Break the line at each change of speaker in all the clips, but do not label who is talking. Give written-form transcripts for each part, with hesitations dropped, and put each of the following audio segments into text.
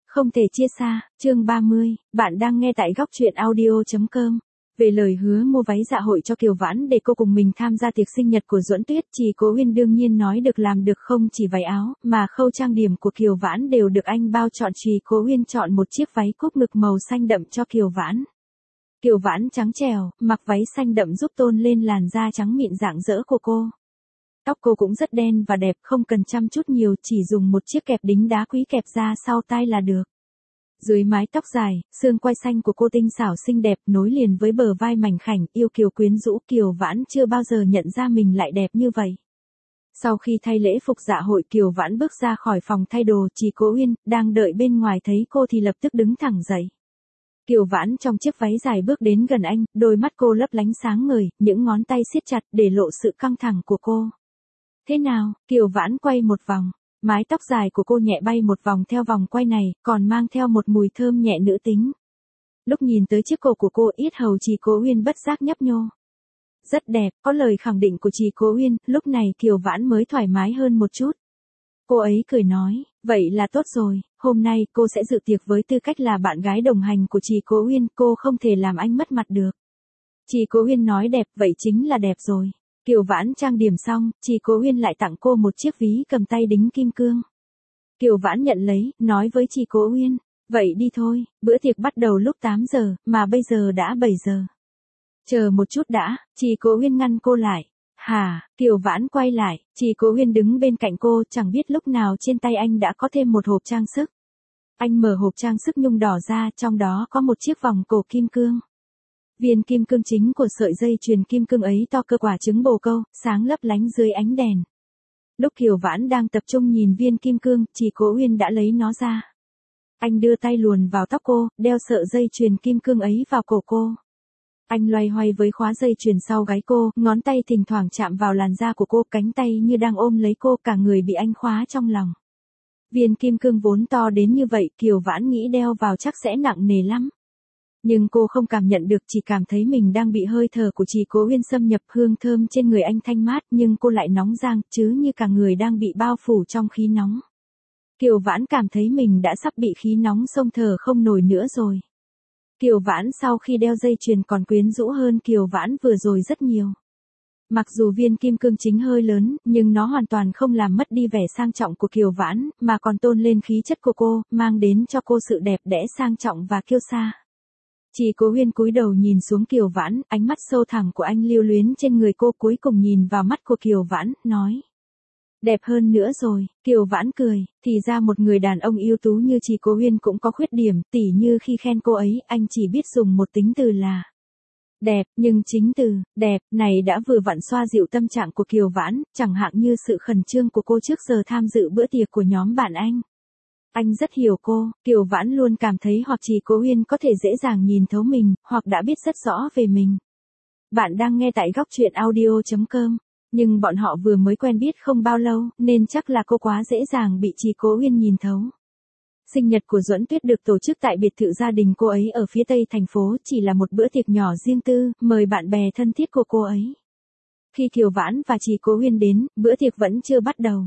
Không thể chia xa, chương 30, bạn đang nghe tại góc truyện audio.com. Về lời hứa mua váy dạ hội cho Kiều Vãn để cô cùng mình tham gia tiệc sinh nhật của Duẫn Tuyết, Trì Cố Huyên đương nhiên nói được làm được, không chỉ váy áo, mà khâu trang điểm của Kiều Vãn đều được anh bao chọn. Trì Cố Huyên chọn một chiếc váy cúc ngực màu xanh đậm cho Kiều Vãn. Kiều Vãn trắng trẻo, mặc váy xanh đậm giúp tôn lên làn da trắng mịn rạng rỡ của cô. Tóc cô cũng rất đen và đẹp, không cần chăm chút nhiều, chỉ dùng một chiếc kẹp đính đá quý kẹp ra sau tai là được. Dưới mái tóc dài, xương quai xanh của cô tinh xảo xinh đẹp nối liền với bờ vai mảnh khảnh, yêu kiều quyến rũ. Kiều Vãn chưa bao giờ nhận ra mình lại đẹp như vậy. Sau khi thay lễ phục dạ hội, Kiều Vãn bước ra khỏi phòng thay đồ. Trì Cố Huyên đang đợi bên ngoài thấy cô thì lập tức đứng thẳng dậy. Kiều Vãn trong chiếc váy dài bước đến gần anh, đôi mắt cô lấp lánh sáng ngời, những ngón tay siết chặt để lộ sự căng thẳng của cô. Thế nào? Kiều Vãn quay một vòng. Mái tóc dài của cô nhẹ bay một vòng theo vòng quay này, còn mang theo một mùi thơm nhẹ nữ tính. Lúc nhìn tới chiếc cổ của cô, yết hầu Trì Cố Huyên bất giác nhấp nhô. Rất đẹp, có lời khẳng định của Trì Cố Huyên, lúc này Kiều Vãn mới thoải mái hơn một chút. Cô ấy cười nói, vậy là tốt rồi, hôm nay cô sẽ dự tiệc với tư cách là bạn gái đồng hành của Trì Cố Huyên, cô không thể làm anh mất mặt được. Trì Cố Huyên nói đẹp, vậy chính là đẹp rồi. Kiều Vãn trang điểm xong, Trì Cố Huyên lại tặng cô một chiếc ví cầm tay đính kim cương. Kiều Vãn nhận lấy, nói với Trì Cố Huyên, vậy đi thôi, bữa tiệc bắt đầu lúc 8 giờ, mà bây giờ đã 7 giờ. Chờ một chút đã, Trì Cố Huyên ngăn cô lại. Hả? Kiều Vãn quay lại, Trì Cố Huyên đứng bên cạnh cô, chẳng biết lúc nào trên tay anh đã có thêm một hộp trang sức. Anh mở hộp trang sức nhung đỏ ra, trong đó có một chiếc vòng cổ kim cương. Viên kim cương chính của sợi dây chuyền kim cương ấy to cơ quả trứng bồ câu, sáng lấp lánh dưới ánh đèn. Lúc Kiều Vãn đang tập trung nhìn viên kim cương, Trì Cố Huyên đã lấy nó ra. Anh đưa tay luồn vào tóc cô, đeo sợi dây chuyền kim cương ấy vào cổ cô. Anh loay hoay với khóa dây chuyền sau gáy cô, ngón tay thỉnh thoảng chạm vào làn da của cô, cánh tay như đang ôm lấy cô, cả người bị anh khóa trong lòng. Viên kim cương vốn to đến như vậy, Kiều Vãn nghĩ đeo vào chắc sẽ nặng nề lắm. Nhưng cô không cảm nhận được, chỉ cảm thấy mình đang bị hơi thở của Trì Cố Huyên xâm nhập, hương thơm trên người anh thanh mát, nhưng cô lại nóng rang, chứ như cả người đang bị bao phủ trong khí nóng. Kiều Vãn cảm thấy mình đã sắp bị khí nóng xông thở không nổi nữa rồi. Kiều Vãn sau khi đeo dây chuyền còn quyến rũ hơn Kiều Vãn vừa rồi rất nhiều. Mặc dù viên kim cương chính hơi lớn, nhưng nó hoàn toàn không làm mất đi vẻ sang trọng của Kiều Vãn, mà còn tôn lên khí chất của cô, mang đến cho cô sự đẹp đẽ sang trọng và kiêu sa. Trì Cố Huyên cúi đầu nhìn xuống Kiều Vãn, ánh mắt sâu thẳm của anh lưu luyến trên người cô, cuối cùng nhìn vào mắt của Kiều Vãn, nói. Đẹp hơn nữa rồi. Kiều Vãn cười, thì ra một người đàn ông ưu tú như Trì Cố Huyên cũng có khuyết điểm, tỉ như khi khen cô ấy, anh chỉ biết dùng một tính từ là đẹp, nhưng chính từ đẹp này đã vừa vặn xoa dịu tâm trạng của Kiều Vãn, chẳng hạn như sự khẩn trương của cô trước giờ tham dự bữa tiệc của nhóm bạn anh. Anh rất hiểu cô, Kiều Vãn luôn cảm thấy hoặc Trì Cố Huyên có thể dễ dàng nhìn thấu mình, hoặc đã biết rất rõ về mình. Bạn đang nghe tại góc truyện audio.com, nhưng bọn họ vừa mới quen biết không bao lâu, nên chắc là cô quá dễ dàng bị Trì Cố Huyên nhìn thấu. Sinh nhật của Duẫn Tuyết được tổ chức tại biệt thự gia đình cô ấy ở phía tây thành phố, chỉ là một bữa tiệc nhỏ riêng tư, mời bạn bè thân thiết của cô ấy. Khi Kiều Vãn và Trì Cố Huyên đến, bữa tiệc vẫn chưa bắt đầu.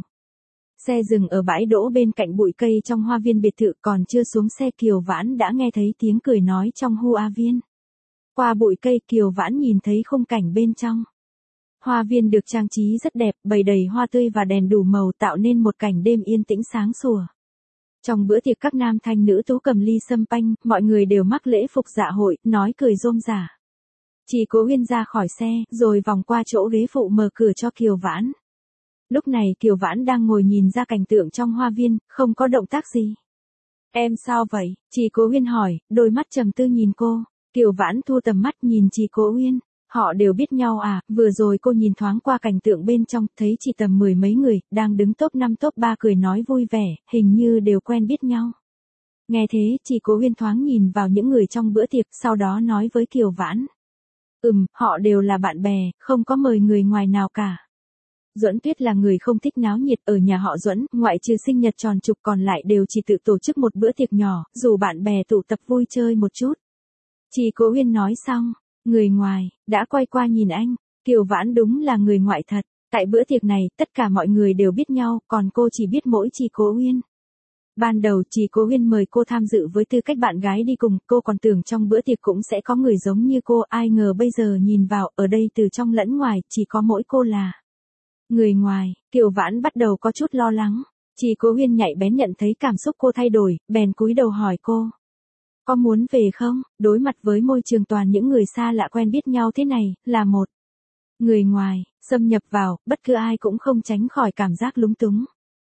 Xe dừng ở bãi đỗ bên cạnh bụi cây trong hoa viên biệt thự, còn chưa xuống xe Kiều Vãn đã nghe thấy tiếng cười nói trong hoa viên. Qua bụi cây, Kiều Vãn nhìn thấy khung cảnh bên trong. Hoa viên được trang trí rất đẹp, bày đầy hoa tươi và đèn đủ màu, tạo nên một cảnh đêm yên tĩnh sáng sủa. Trong bữa tiệc các nam thanh nữ tú cầm ly sâm panh, mọi người đều mắc lễ phục dạ hội, nói cười rôm rả. Trì Cố Huyên ra khỏi xe, rồi vòng qua chỗ ghế phụ mở cửa cho Kiều Vãn. Lúc này Kiều Vãn đang ngồi nhìn ra cảnh tượng trong hoa viên, không có động tác gì. Em sao vậy? Trì Cố Huyên hỏi, đôi mắt trầm tư nhìn cô. Kiều Vãn thu tầm mắt nhìn Trì Cố Huyên. Họ đều biết nhau à? Vừa rồi cô nhìn thoáng qua cảnh tượng bên trong, thấy chỉ tầm 10 mấy người, đang đứng top 5 top 3 cười nói vui vẻ, hình như đều quen biết nhau. Nghe thế, Trì Cố Huyên thoáng nhìn vào những người trong bữa tiệc, sau đó nói với Kiều Vãn. Họ đều là bạn bè, không có mời người ngoài nào cả. Duẫn Tuyết là người không thích náo nhiệt, ở nhà họ Duẫn, ngoại trừ sinh nhật tròn trục còn lại đều chỉ tự tổ chức một bữa tiệc nhỏ, dù bạn bè tụ tập vui chơi một chút. Trì Cố Huyên nói xong, người ngoài đã quay qua nhìn anh. Kiều Vãn đúng là người ngoại thật. Tại bữa tiệc này, tất cả mọi người đều biết nhau, còn cô chỉ biết mỗi Trì Cố Huyên. Ban đầu Trì Cố Huyên mời cô tham dự với tư cách bạn gái đi cùng, cô còn tưởng trong bữa tiệc cũng sẽ có người giống như cô, ai ngờ bây giờ nhìn vào, ở đây từ trong lẫn ngoài, chỉ có mỗi cô là người ngoài. Kiều Vãn bắt đầu có chút lo lắng. Trì Cố Huyên nhạy bén nhận thấy cảm xúc cô thay đổi, bèn cúi đầu hỏi cô. Có muốn về không? Đối mặt với môi trường toàn những người xa lạ quen biết nhau thế này, là một người ngoài, xâm nhập vào, bất cứ ai cũng không tránh khỏi cảm giác lúng túng.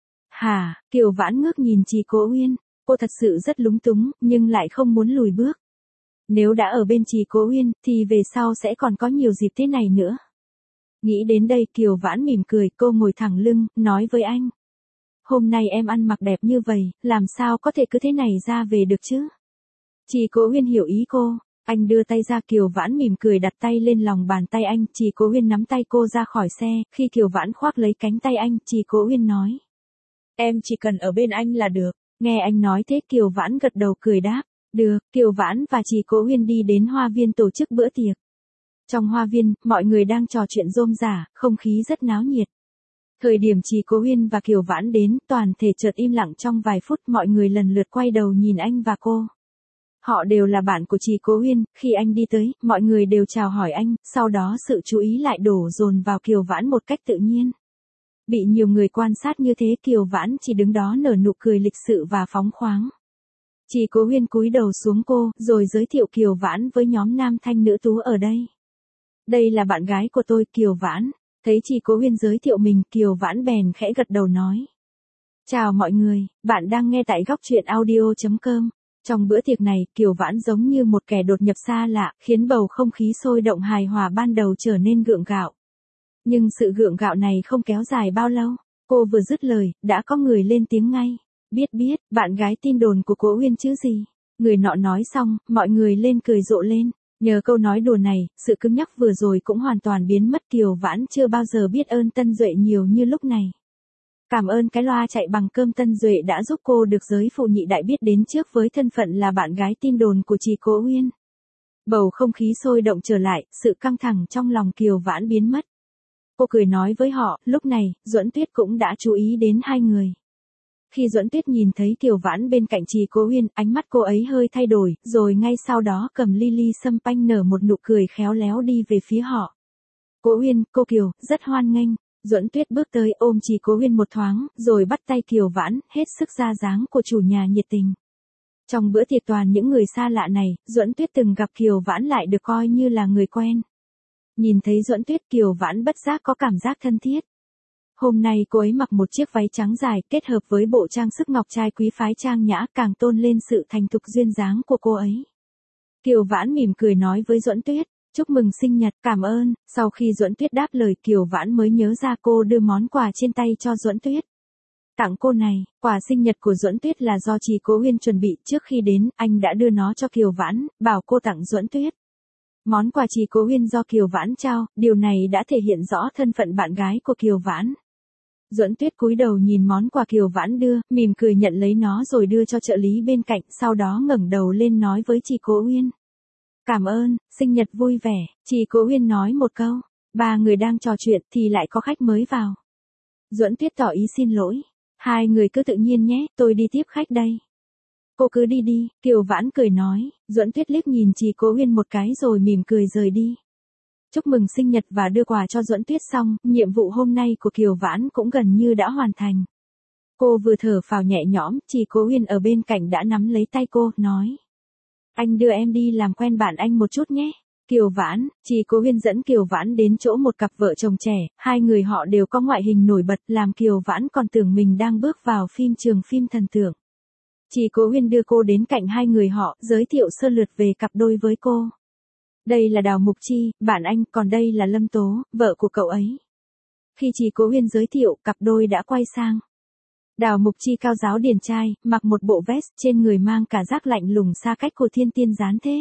Hả? Kiều Vãn ngước nhìn Trì Cố Huyên, cô thật sự rất lúng túng, nhưng lại không muốn lùi bước. Nếu đã ở bên Trì Cố Huyên, thì về sau sẽ còn có nhiều dịp thế này nữa. Nghĩ đến đây Kiều Vãn mỉm cười, cô ngồi thẳng lưng, nói với anh. Hôm nay em ăn mặc đẹp như vậy, làm sao có thể cứ thế này ra về được chứ? Trì Cố Huyên hiểu ý cô, anh đưa tay ra. Kiều Vãn mỉm cười đặt tay lên lòng bàn tay anh, Trì Cố Huyên nắm tay cô ra khỏi xe, khi Kiều Vãn khoác lấy cánh tay anh, Trì Cố Huyên nói. Em chỉ cần ở bên anh là được. Nghe anh nói thế Kiều Vãn gật đầu cười đáp. Được, Kiều Vãn và Trì Cố Huyên đi đến hoa viên tổ chức bữa tiệc. Trong hoa viên, mọi người đang trò chuyện rôm rả, không khí rất náo nhiệt. Thời điểm Trì Cố Huyên và Kiều Vãn đến, toàn thể chợt im lặng trong vài phút, mọi người lần lượt quay đầu nhìn anh và cô. Họ đều là bạn của Trì Cố Huyên, khi anh đi tới, mọi người đều chào hỏi anh, sau đó sự chú ý lại đổ dồn vào Kiều Vãn một cách tự nhiên. Bị nhiều người quan sát như thế Kiều Vãn chỉ đứng đó nở nụ cười lịch sự và phóng khoáng. Trì Cố Huyên cúi đầu xuống cô, rồi giới thiệu Kiều Vãn với nhóm nam thanh nữ tú ở đây. Đây là bạn gái của tôi, Kiều Vãn. Thấy Trì Cố Huyên giới thiệu mình, Kiều Vãn bèn khẽ gật đầu nói. Chào mọi người, bạn đang nghe tại góc truyện audio.com. Trong bữa tiệc này, Kiều Vãn giống như một kẻ đột nhập xa lạ, khiến bầu không khí sôi động hài hòa ban đầu trở nên gượng gạo. Nhưng sự gượng gạo này không kéo dài bao lâu. Cô vừa dứt lời, đã có người lên tiếng ngay. Biết, bạn gái tin đồn của Cố Huyên chứ gì. Người nọ nói xong, mọi người lên cười rộ lên. Nhờ câu nói đùa này, sự cứng nhắc vừa rồi cũng hoàn toàn biến mất. Kiều Vãn chưa bao giờ biết ơn Tân Duệ nhiều như lúc này. Cảm ơn cái loa chạy bằng cơm Tân Duệ đã giúp cô được giới phụ nhị đại biết đến trước với thân phận là bạn gái tin đồn của Trì Cố Huyên. Bầu không khí sôi động trở lại, sự căng thẳng trong lòng Kiều Vãn biến mất. Cô cười nói với họ, lúc này, Duẫn Tuyết cũng đã chú ý đến hai người. Khi Duẫn Tuyết nhìn thấy Kiều Vãn bên cạnh Trì Cố Huyên, ánh mắt cô ấy hơi thay đổi, rồi ngay sau đó cầm ly ly sâm panh nở một nụ cười khéo léo đi về phía họ. Cố Huyên, cô Kiều, rất hoan nghênh. Duẫn Tuyết bước tới ôm Trì Cố Huyên một thoáng, rồi bắt tay Kiều Vãn, hết sức ra dáng của chủ nhà nhiệt tình. Trong bữa tiệc toàn những người xa lạ này, Duẫn Tuyết từng gặp Kiều Vãn lại được coi như là người quen. Nhìn thấy Duẫn Tuyết, Kiều Vãn bất giác có cảm giác thân thiết. Hôm nay cô ấy mặc một chiếc váy trắng dài kết hợp với bộ trang sức ngọc trai quý phái trang nhã càng tôn lên sự thành thục duyên dáng của cô ấy. Kiều Vãn mỉm cười nói với Duẫn Tuyết, chúc mừng sinh nhật, cảm ơn. Sau khi Duẫn Tuyết đáp lời Kiều Vãn mới nhớ ra cô đưa món quà trên tay cho Duẫn Tuyết. Tặng cô này, quà sinh nhật của Duẫn Tuyết là do Trì Cố Huyên chuẩn bị trước khi đến, anh đã đưa nó cho Kiều Vãn, bảo cô tặng Duẫn Tuyết. Món quà Trì Cố Huyên do Kiều Vãn trao, điều này đã thể hiện rõ thân phận bạn gái của Kiều Vãn. Duẫn Tuyết cúi đầu nhìn món quà Kiều Vãn đưa, mỉm cười nhận lấy nó rồi đưa cho trợ lý bên cạnh, sau đó ngẩng đầu lên nói với Trì Cố Huyên. Cảm ơn, sinh nhật vui vẻ, Trì Cố Huyên nói một câu. Ba người đang trò chuyện thì lại có khách mới vào. Duẫn Tuyết tỏ ý xin lỗi. Hai người cứ tự nhiên nhé, tôi đi tiếp khách đây. Cô cứ đi đi, Kiều Vãn cười nói. Duẫn Tuyết liếc nhìn Trì Cố Huyên một cái rồi mỉm cười rời đi. Chúc mừng sinh nhật và đưa quà cho Duẫn Tuyết xong, nhiệm vụ hôm nay của Kiều Vãn cũng gần như đã hoàn thành. Cô vừa thở phào nhẹ nhõm, Trì Cố Huyên ở bên cạnh đã nắm lấy tay cô, nói. Anh đưa em đi làm quen bạn anh một chút nhé. Kiều Vãn, Trì Cố Huyên dẫn Kiều Vãn đến chỗ một cặp vợ chồng trẻ, hai người họ đều có ngoại hình nổi bật, làm Kiều Vãn còn tưởng mình đang bước vào phim trường phim thần tượng. Trì Cố Huyên đưa cô đến cạnh hai người họ, giới thiệu sơ lược về cặp đôi với cô. Đây là Đào Mục Chi, bạn anh, còn đây là Lâm Tố, vợ của cậu ấy. Khi Trì Cố Huyên giới thiệu, cặp đôi đã quay sang. Đào Mục Chi cao giáo điển trai, mặc một bộ vest, trên người mang cả giác lạnh lùng xa cách của thiên tiên gián thế.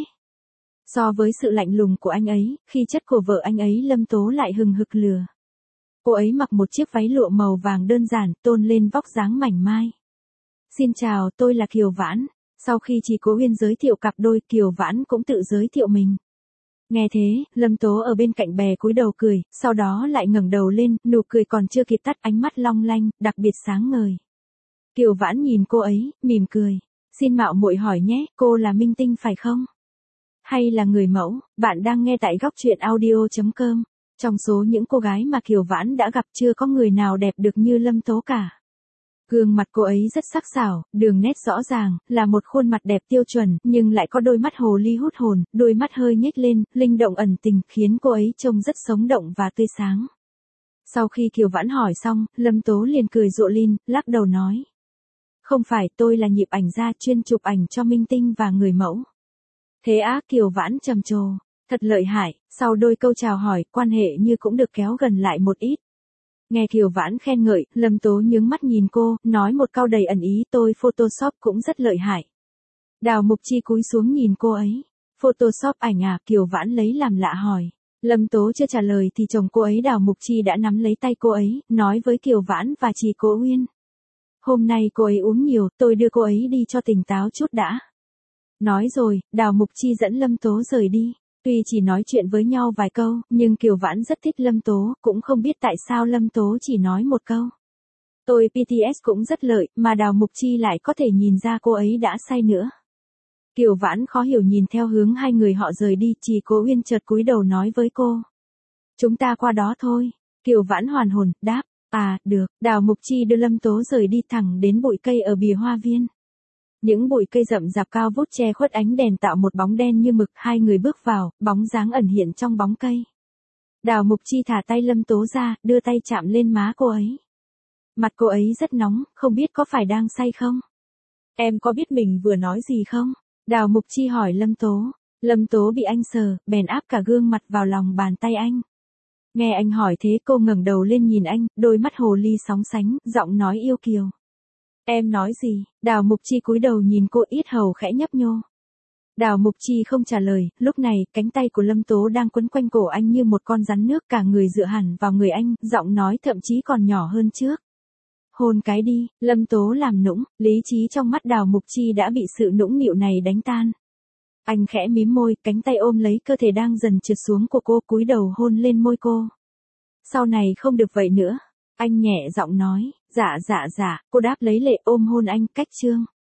So với sự lạnh lùng của anh ấy, khi chất của vợ anh ấy Lâm Tố lại hừng hực lửa. Cô ấy mặc một chiếc váy lụa màu vàng đơn giản, tôn lên vóc dáng mảnh mai. Xin chào, tôi là Kiều Vãn. Sau khi Trì Cố Huyên giới thiệu cặp đôi, Kiều Vãn cũng tự giới thiệu mình. Nghe thế, Lâm Tố ở bên cạnh bè cúi đầu cười, sau đó lại ngẩng đầu lên, nụ cười còn chưa kịp tắt, ánh mắt long lanh, đặc biệt sáng ngời. Kiều Vãn nhìn cô ấy, mỉm cười. Xin mạo muội hỏi nhé, cô là minh tinh phải không? Hay là người mẫu? Bạn đang nghe tại góc truyện audio.com. Trong số những cô gái mà Kiều Vãn đã gặp chưa có người nào đẹp được như Lâm Tố cả. Gương mặt cô ấy rất sắc sảo, đường nét rõ ràng, là một khuôn mặt đẹp tiêu chuẩn, nhưng lại có đôi mắt hồ ly hút hồn, đôi mắt hơi nhếch lên, linh động ẩn tình, khiến cô ấy trông rất sống động và tươi sáng. Sau khi Kiều Vãn hỏi xong, Lâm Tố liền cười rộ lên, lắc đầu nói. Không phải, tôi là nhiếp ảnh gia chuyên chụp ảnh cho minh tinh và người mẫu. Thế á, Kiều Vãn trầm trồ. Thật lợi hại, sau đôi câu chào hỏi, quan hệ như cũng được kéo gần lại một ít. Nghe Kiều Vãn khen ngợi, Lâm Tố nhướng mắt nhìn cô, nói một câu đầy ẩn ý, tôi Photoshop cũng rất lợi hại. Đào Mục Chi cúi xuống nhìn cô ấy. Photoshop ảnh à, Kiều Vãn lấy làm lạ hỏi. Lâm Tố chưa trả lời thì chồng cô ấy Đào Mục Chi đã nắm lấy tay cô ấy, nói với Kiều Vãn và chị Cố Uyên. Hôm nay cô ấy uống nhiều, tôi đưa cô ấy đi cho tỉnh táo chút đã. Nói rồi, Đào Mục Chi dẫn Lâm Tố rời đi. Tuy chỉ nói chuyện với nhau vài câu, nhưng Kiều Vãn rất thích Lâm Tố, cũng không biết tại sao Lâm Tố chỉ nói một câu. Tôi PTS cũng rất lợi, mà Đào Mục Chi lại có thể nhìn ra cô ấy đã say nữa. Kiều Vãn khó hiểu nhìn theo hướng hai người họ rời đi, chỉ Cố Uyên chợt cúi đầu nói với cô. Chúng ta qua đó thôi. Kiều Vãn hoàn hồn, đáp, à, được. Đào Mục Chi đưa Lâm Tố rời đi thẳng đến bụi cây ở bìa hoa viên. Những bụi cây rậm rạp cao vút che khuất ánh đèn tạo một bóng đen như mực, hai người bước vào, bóng dáng ẩn hiện trong bóng cây. Đào Mục Chi thả tay Lâm Tố ra, đưa tay chạm lên má cô ấy. Mặt cô ấy rất nóng, không biết có phải đang say không? Em có biết mình vừa nói gì không? Đào Mục Chi hỏi Lâm Tố. Lâm Tố bị anh sờ, bèn áp cả gương mặt vào lòng bàn tay anh. Nghe anh hỏi thế cô ngẩng đầu lên nhìn anh, đôi mắt hồ ly sóng sánh, giọng nói yêu kiều. Em nói gì? Đào Mục Chi cúi đầu nhìn cô, yết hầu khẽ nhấp nhô. Đào Mục Chi không trả lời, lúc này, cánh tay của Lâm Tố đang quấn quanh cổ anh như một con rắn nước, cả người dựa hẳn vào người anh, giọng nói thậm chí còn nhỏ hơn trước. Hôn cái đi, Lâm Tố làm nũng, lý trí trong mắt Đào Mục Chi đã bị sự nũng nịu này đánh tan. Anh khẽ mím môi, cánh tay ôm lấy cơ thể đang dần trượt xuống của cô, cúi đầu hôn lên môi cô. Sau này không được vậy nữa. Anh nhẹ giọng nói, dạ, cô đáp lấy lệ ôm hôn anh, cách chương.